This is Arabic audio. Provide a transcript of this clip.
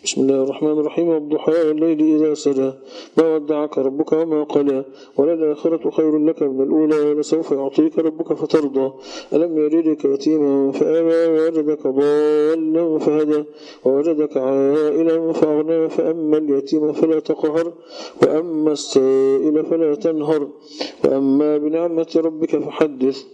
بسم الله الرحمن الرحيم. والضحى والليل إذا سجى ما ودعك ربك وما قلى وللآخرة خير لك من الأولى ولسوف يعطيك ربك فترضى ألم يجدك يتيما فآوى ووجدك ضالا فهدى ووجدك عائلا فأغنى فأما اليتيم فلا تقهر وأما السائل فلا تنهر وأما بنعمة ربك فحدث.